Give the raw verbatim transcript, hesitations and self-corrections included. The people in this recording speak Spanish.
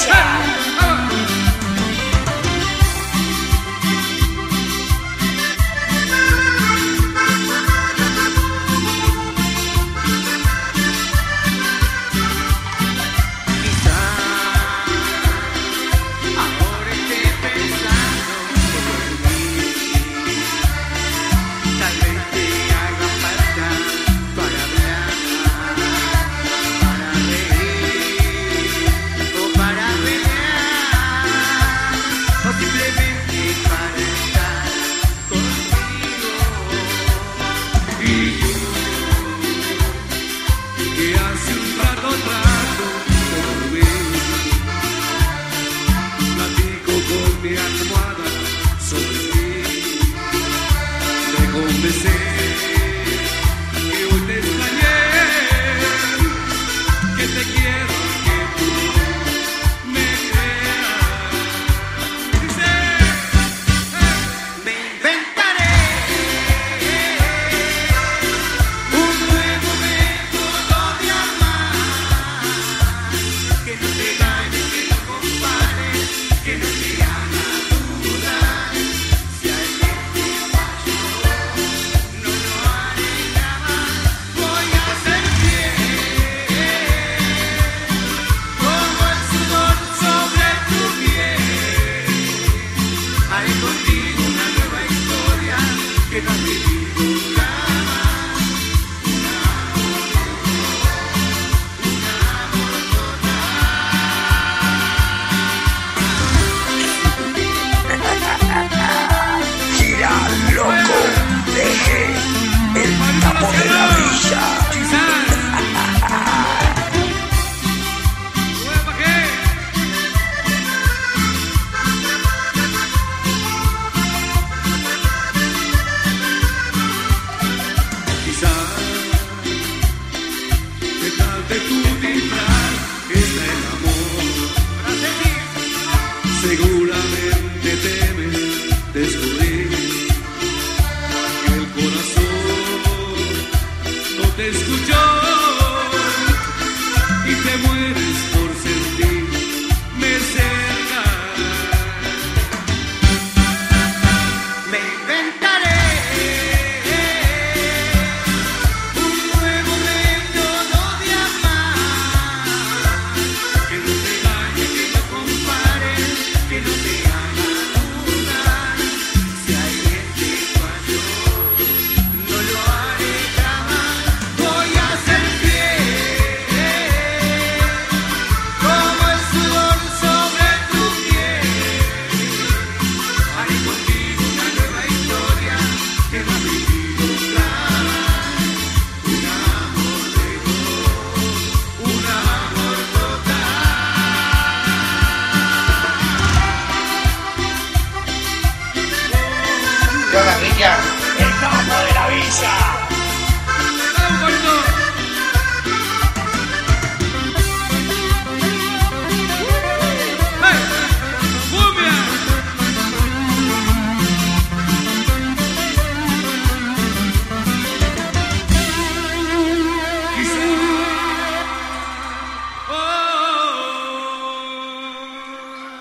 villa. Seguramente temes descubrir que el corazón no te escuchó y te mueres por sentirme cerca. Me inventaré un nuevo método de amar que no te engañe, que no compare, que no te haga dudar. Si alguien te falló, no lo haré jamás. Voy a ser fiel como el sudor sobre tu piel. Haré contigo una nueva historia que no has vivido jamás. Un amor de dos, un amor total. ¿Qué onda, Cristian? El capo de la villa.